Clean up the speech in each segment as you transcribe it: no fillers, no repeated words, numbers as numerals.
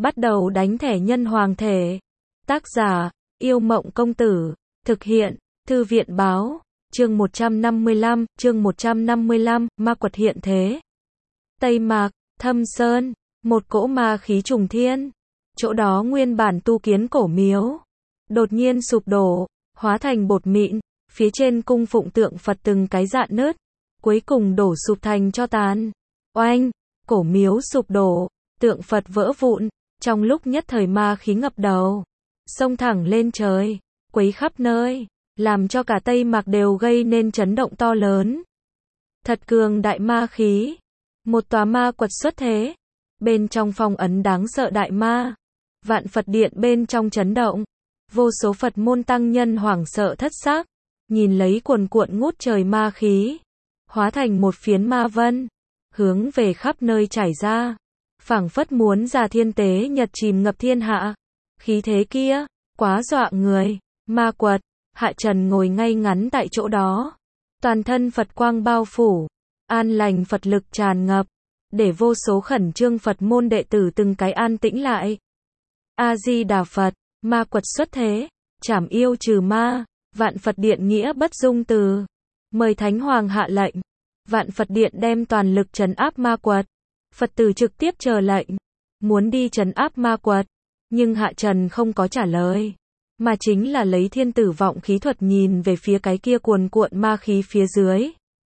Bắt đầu đánh thẻ nhân hoàng thể. Tác giả, Yêu Mộng Công Tử. Thực hiện, Thư viện Báo. Chương 155, ma quật hiện thế. Tây Mạc, Thâm Sơn, một cỗ ma khí trùng thiên. Chỗ đó nguyên bản tu kiến cổ miếu, đột nhiên sụp đổ, hóa thành bột mịn, phía trên cung phụng tượng Phật từng cái rạn nứt, cuối cùng đổ sụp thành tro tàn. Oanh, cổ miếu sụp đổ, tượng Phật vỡ vụn, trong lúc nhất thời ma khí ngập đầu, xông thẳng lên trời, quấy khắp nơi, làm cho cả Tây Mạc đều gây nên chấn động to lớn. Thật cường đại ma khí, một tòa ma quật xuất thế, bên trong phong ấn đáng sợ đại ma, vạn Phật điện bên trong chấn động, vô số Phật môn tăng nhân hoảng sợ thất xác, nhìn lấy cuồn cuộn ngút trời ma khí, hóa thành một phiến ma vân, hướng về khắp nơi trải ra, phảng phất muốn ra thiên tế nhật chìm ngập thiên hạ. Khí thế kia, quá dọa người. Ma quật, Hạ Trần ngồi ngay ngắn tại chỗ đó, toàn thân Phật quang bao phủ, an lành Phật lực tràn ngập, để vô số khẩn trương Phật môn đệ tử từng cái an tĩnh lại. A Di Đà Phật, ma quật xuất thế, trảm yêu trừ ma, vạn Phật điện nghĩa bất dung từ, mời Thánh Hoàng hạ lệnh. Vạn Phật điện đem toàn lực trấn áp ma quật. Phật tử trực tiếp chờ lệnh, muốn đi trấn áp ma quật, nhưng Hạ Trần không có trả lời, mà chính là lấy thiên tử vọng khí thuật nhìn về phía cái kia cuồn cuộn ma khí phía dưới.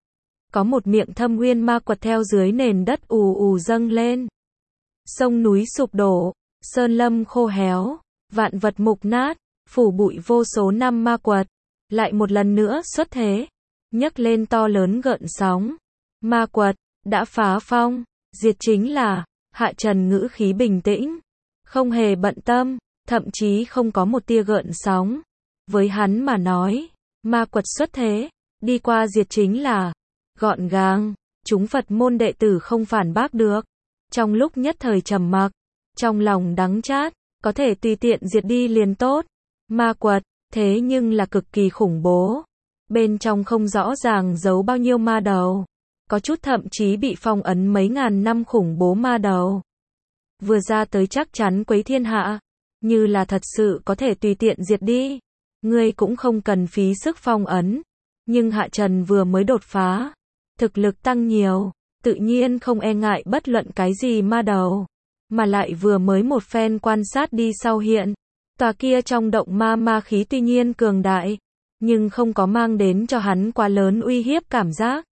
Có một miệng thâm uyên ma quật theo dưới nền đất ù ù dâng lên. Sông núi sụp đổ, sơn lâm khô héo, vạn vật mục nát, phủ bụi vô số năm ma quật, lại một lần nữa xuất thế, nhấc lên to lớn gợn sóng. Ma quật đã phá phong, diệt chính là. Hạ Trần ngữ khí bình tĩnh, không hề bận tâm, thậm chí không có một tia gợn sóng. Với hắn mà nói, ma quật xuất thế, đi qua diệt chính là. Gọn gàng, chúng Phật môn đệ tử không phản bác được. Trong lúc nhất thời trầm mặc, trong lòng đắng chát, có thể tùy tiện diệt đi liền tốt. Ma quật, thế nhưng là cực kỳ khủng bố. Bên trong không rõ ràng giấu bao nhiêu ma đầu. Có chút thậm chí bị phong ấn mấy ngàn năm khủng bố ma đầu. Vừa ra tới chắc chắn quấy thiên hạ, như là thật sự có thể tùy tiện diệt đi. Ngươi cũng không cần phí sức phong ấn. Nhưng Hạ Trần vừa mới đột phá, thực lực tăng nhiều, tự nhiên không e ngại bất luận cái gì ma đầu. Mà lại vừa mới một phen quan sát đi sau hiện, tòa kia trong động ma khí tuy nhiên cường đại, nhưng không có mang đến cho hắn quá lớn uy hiếp cảm giác.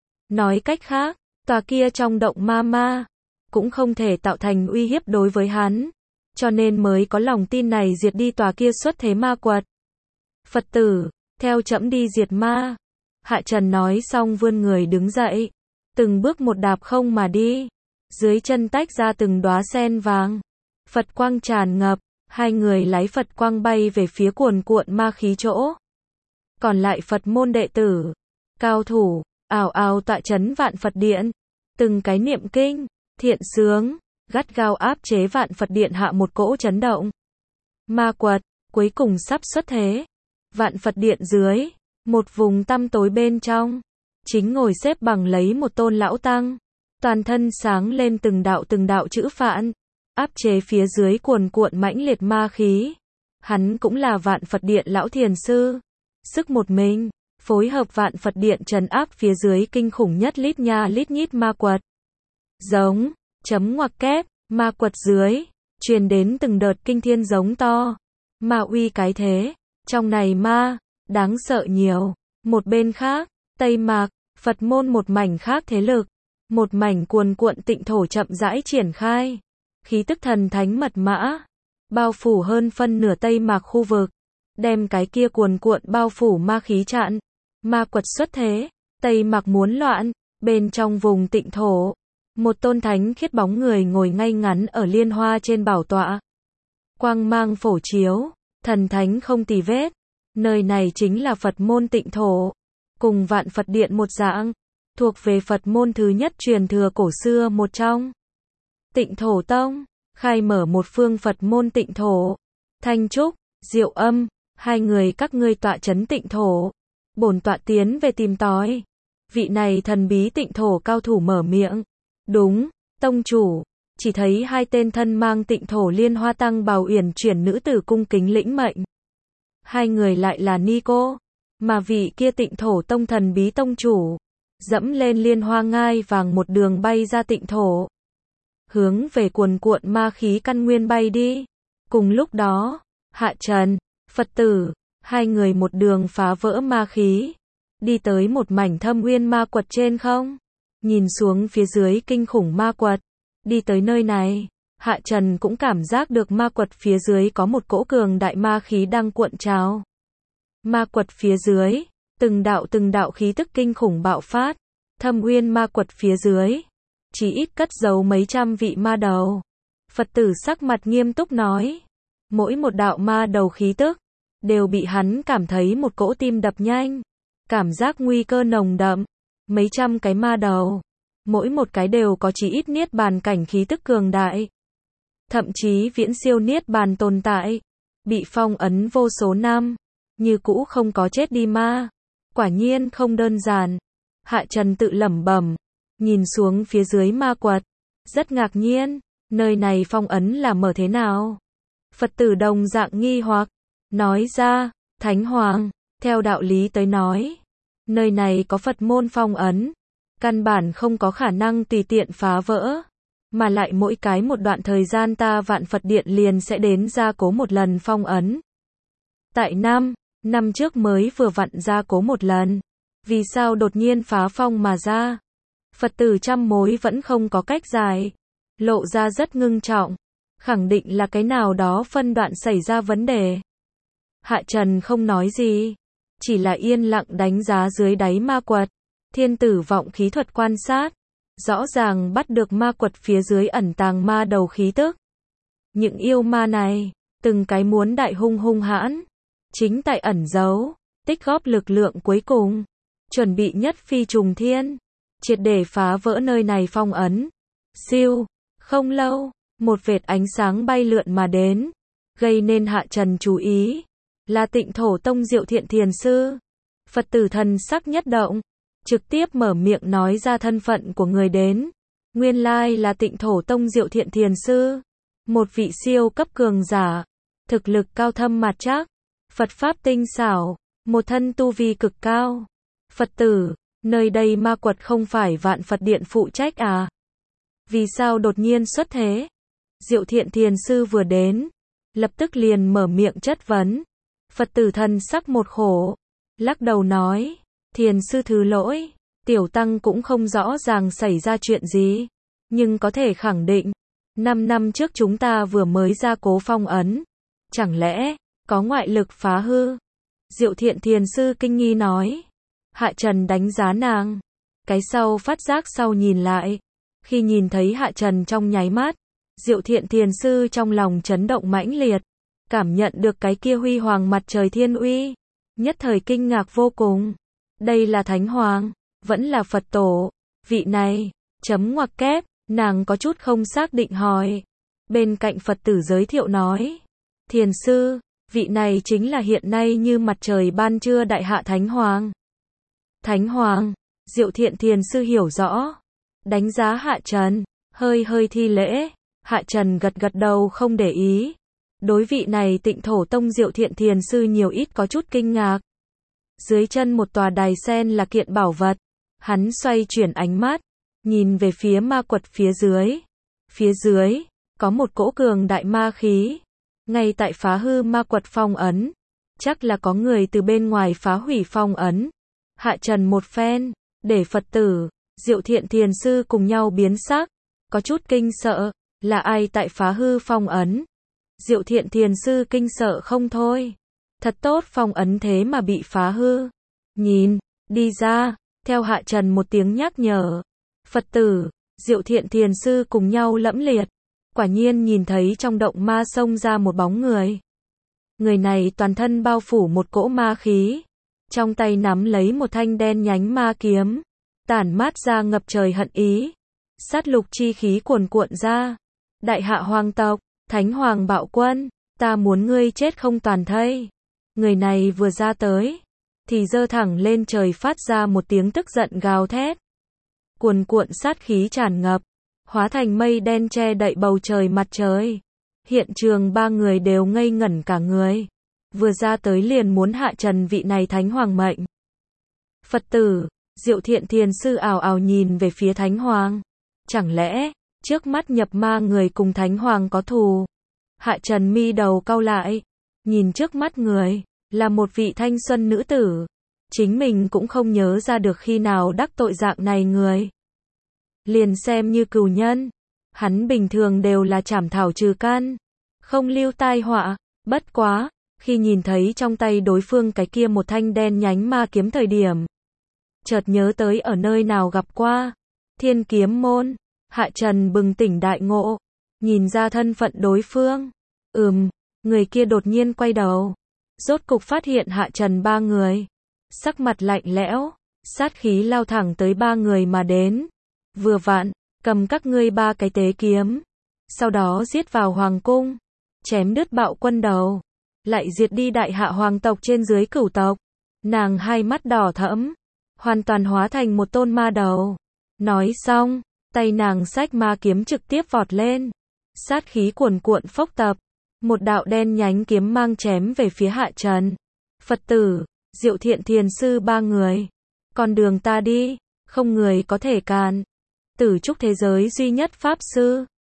Nói cách khác, tòa kia trong động ma cũng không thể tạo thành uy hiếp đối với hắn, cho nên mới có lòng tin này diệt đi tòa kia xuất thế ma quật. Phật tử, theo trẫm đi diệt ma. Hạ Trần nói xong vươn người đứng dậy, từng bước một đạp không mà đi, dưới chân tách ra từng đóa sen vàng, Phật quang tràn ngập, hai người lái Phật quang bay về phía cuồn cuộn ma khí chỗ. Còn lại Phật môn đệ tử, cao thủ, ào ào tọa trấn vạn Phật điện, từng cái niệm kinh, thiện sướng, gắt gao áp chế vạn Phật điện hạ một cỗ chấn động. Ma quật, cuối cùng sắp xuất thế. Vạn Phật điện dưới, một vùng tăm tối bên trong, chính ngồi xếp bằng lấy một tôn lão tăng, toàn thân sáng lên từng đạo chữ phạn, áp chế phía dưới cuồn cuộn mãnh liệt ma khí. Hắn cũng là Vạn Phật điện lão thiền sư, sức một mình, phối hợp Vạn Phật điện trấn áp phía dưới kinh khủng nhất lít nha lít nhít ma quật. Giống, chấm ngoặc kép, ma quật dưới, truyền đến từng đợt kinh thiên giống to, ma uy cái thế, trong này ma, đáng sợ nhiều. Một bên khác, Tây Mạc, Phật môn một mảnh khác thế lực, một mảnh cuồn cuộn tịnh thổ chậm rãi triển khai, khí tức thần thánh mật mã, bao phủ hơn phân nửa Tây Mạc khu vực, đem cái kia cuồn cuộn bao phủ ma khí chặn. Ma quật xuất thế, Tây Mạc muốn loạn, bên trong vùng tịnh thổ, một tôn thánh khiết bóng người ngồi ngay ngắn ở liên hoa trên bảo tọa. Quang mang phổ chiếu, thần thánh không tì vết. Nơi này chính là Phật môn tịnh thổ, cùng Vạn Phật điện một dạng, thuộc về Phật môn thứ nhất truyền thừa cổ xưa một trong. Tịnh Thổ Tông, khai mở một phương Phật môn tịnh thổ. Thanh Trúc, Diệu Âm, hai người các ngươi tọa trấn tịnh thổ. Bổn tọa tiến về tìm tòi. Vị này thần bí tịnh thổ cao thủ mở miệng. Đúng, tông chủ. chỉ thấy hai tên thân mang Tịnh Thổ Liên Hoa Tăng bào uyển chuyển nữ tử cung kính lĩnh mệnh. Hai người lại là Ni Cô, mà vị kia Tịnh Thổ Tông thần bí tông chủ, dẫm lên Liên Hoa ngai vàng một đường bay ra Tịnh Thổ, hướng về cuồn cuộn ma khí căn nguyên bay đi. Cùng lúc đó, Hạ Trần, Phật tử, hai người một đường phá vỡ ma khí, đi tới một mảnh thâm uyên ma quật trên không, nhìn xuống phía dưới kinh khủng ma quật. Đi tới nơi này, Hạ Trần cũng cảm giác được ma quật phía dưới có một cỗ cường đại ma khí đang cuộn trào. Ma quật phía dưới, từng đạo khí tức kinh khủng bạo phát, thâm uyên ma quật phía dưới, chỉ ít cất giấu mấy trăm vị ma đầu. Phật tử sắc mặt nghiêm túc nói, mỗi một đạo ma đầu khí tức, đều bị hắn cảm thấy một cỗ tim đập nhanh, cảm giác nguy cơ nồng đậm, mấy trăm cái ma đầu, mỗi một cái đều có chỉ ít niết bàn cảnh khí tức cường đại, thậm chí viễn siêu niết bàn tồn tại, bị phong ấn vô số năm, như cũ không có chết đi ma, quả nhiên không đơn giản. Hạ Trần tự lẩm bẩm, nhìn xuống phía dưới ma quật, rất ngạc nhiên, nơi này phong ấn là mở thế nào? Phật tử đồng dạng nghi hoặc, nói ra, Thánh Hoàng, theo đạo lý tới nói, nơi này có Phật môn phong ấn, căn bản không có khả năng tùy tiện phá vỡ, mà lại mỗi cái một đoạn thời gian ta Vạn Phật Điện liền sẽ đến gia cố một lần phong ấn. Tại năm trước mới vừa vặn gia cố một lần, vì sao đột nhiên phá phong mà ra? Phật tử trăm mối vẫn không có cách giải, lộ ra rất ngưng trọng, khẳng định là cái nào đó phân đoạn xảy ra vấn đề. Hạ Trần không nói gì, chỉ là yên lặng đánh giá dưới đáy ma quật, thiên tử vọng khí thuật quan sát, rõ ràng bắt được ma quật phía dưới ẩn tàng ma đầu khí tức. Những yêu ma này, từng cái muốn đại hung hãn, chính tại ẩn giấu, tích góp lực lượng cuối cùng, chuẩn bị nhất phi trùng thiên, triệt để phá vỡ nơi này phong ấn. Siêu, không lâu, một vệt ánh sáng bay lượn mà đến, gây nên Hạ Trần chú ý, là Tịnh Thổ Tông Diệu Thiện Thiền Sư. Phật tử thần sắc nhất động, trực tiếp mở miệng nói ra thân phận của người đến, nguyên lai là Tịnh Thổ Tông Diệu Thiện Thiền Sư, một vị siêu cấp cường giả, thực lực cao thâm mạt trắc, Phật pháp tinh xảo, một thân tu vi cực cao. Phật tử, nơi đây ma quật không phải Vạn Phật Điện phụ trách à? Vì sao đột nhiên xuất thế? Diệu Thiện Thiền Sư vừa đến, lập tức liền mở miệng chất vấn. Phật tử thần sắc một khổ, lắc đầu nói, Thiền Sư thứ lỗi, tiểu tăng cũng không rõ ràng xảy ra chuyện gì, nhưng có thể khẳng định, 5 năm trước chúng ta vừa mới gia cố phong ấn, chẳng lẽ có ngoại lực phá hư? Diệu Thiện Thiền Sư kinh nghi nói. Hạ Trần đánh giá nàng, cái sau phát giác sau nhìn lại, khi nhìn thấy Hạ Trần trong nháy mắt, Diệu Thiện Thiền Sư trong lòng chấn động mãnh liệt, cảm nhận được cái kia huy hoàng mặt trời thiên uy, nhất thời kinh ngạc vô cùng. Đây là Thánh Hoàng, vẫn là Phật Tổ, vị này, chấm ngoặc kép, nàng có chút không xác định hỏi. Bên cạnh Phật tử giới thiệu nói, Thiền Sư, vị này chính là hiện nay như mặt trời ban trưa Đại Hạ Thánh Hoàng. Thánh Hoàng, Diệu Thiện Thiền Sư hiểu rõ, đánh giá Hạ Trần, hơi thi lễ. Hạ Trần gật đầu không để ý. Đối vị này Tịnh Thổ Tông Diệu Thiện Thiền Sư nhiều ít có chút kinh ngạc. Dưới chân một tòa đài sen là kiện bảo vật, hắn xoay chuyển ánh mắt, nhìn về phía ma quật phía dưới. Phía dưới, có một cỗ cường đại ma khí, ngay tại phá hư ma quật phong ấn, chắc là có người từ bên ngoài phá hủy phong ấn. Hạ Trần một phen, để Phật tử, Diệu Thiện Thiền Sư cùng nhau biến sắc, có chút kinh sợ, là ai tại phá hư phong ấn? Diệu Thiện Thiền Sư kinh sợ không thôi, thật tốt phong ấn thế mà bị phá hư. Nhìn, đi ra, theo Hạ Trần một tiếng nhắc nhở, Phật tử, Diệu Thiện Thiền Sư cùng nhau lẫm liệt, quả nhiên nhìn thấy trong động ma xông ra một bóng người. Người này toàn thân bao phủ một cỗ ma khí, trong tay nắm lấy một thanh đen nhánh ma kiếm, tản mát ra ngập trời hận ý, sát lục chi khí cuồn cuộn ra. Đại Hạ Hoàng tộc, Thánh Hoàng bạo quân, ta muốn ngươi chết không toàn thây. Người này vừa ra tới, thì giơ thẳng lên trời phát ra một tiếng tức giận gào thét. Cuồn cuộn sát khí tràn ngập, hóa thành mây đen che đậy bầu trời mặt trời. Hiện trường ba người đều ngây ngẩn cả người. Vừa ra tới liền muốn hạ trần vị này Thánh Hoàng mệnh. Phật tử, Diệu Thiện Thiền Sư ảo ảo nhìn về phía Thánh Hoàng. Chẳng lẽ, trước mắt nhập ma người cùng Thánh Hoàng có thù? Hạ trần mi đầu cau lại. Nhìn trước mắt người, là một vị thanh xuân nữ tử. Chính mình cũng không nhớ ra được khi nào đắc tội dạng này người. Liền xem như cừu nhân. Hắn bình thường đều là trảm thảo trừ căn, không lưu tai họa. Bất quá, khi nhìn thấy trong tay đối phương cái kia một thanh đen nhánh ma kiếm thời điểm, chợt nhớ tới ở nơi nào gặp qua. Thiên Kiếm Môn. Hạ Trần bừng tỉnh đại ngộ, nhìn ra thân phận đối phương. Người kia đột nhiên quay đầu, rốt cục phát hiện Hạ Trần ba người. Sắc mặt lạnh lẽo, sát khí lao thẳng tới ba người mà đến. Vừa vặn, cầm các ngươi ba cái tế kiếm, sau đó giết vào hoàng cung, chém đứt Bạo Quân đầu, lại diệt đi đại hạ hoàng tộc trên dưới cửu tộc. Nàng hai mắt đỏ thẫm, hoàn toàn hóa thành một tôn ma đầu. Nói xong, tay nàng xách ma kiếm trực tiếp vọt lên, sát khí cuồn cuộn phốc tập, một đạo đen nhánh kiếm mang chém về phía Hạ Trần. Phật tử, Diệu Thiện Thiền Sư ba người, con đường ta đi, không người có thể cản. Tử trúc thế giới duy nhất pháp sư.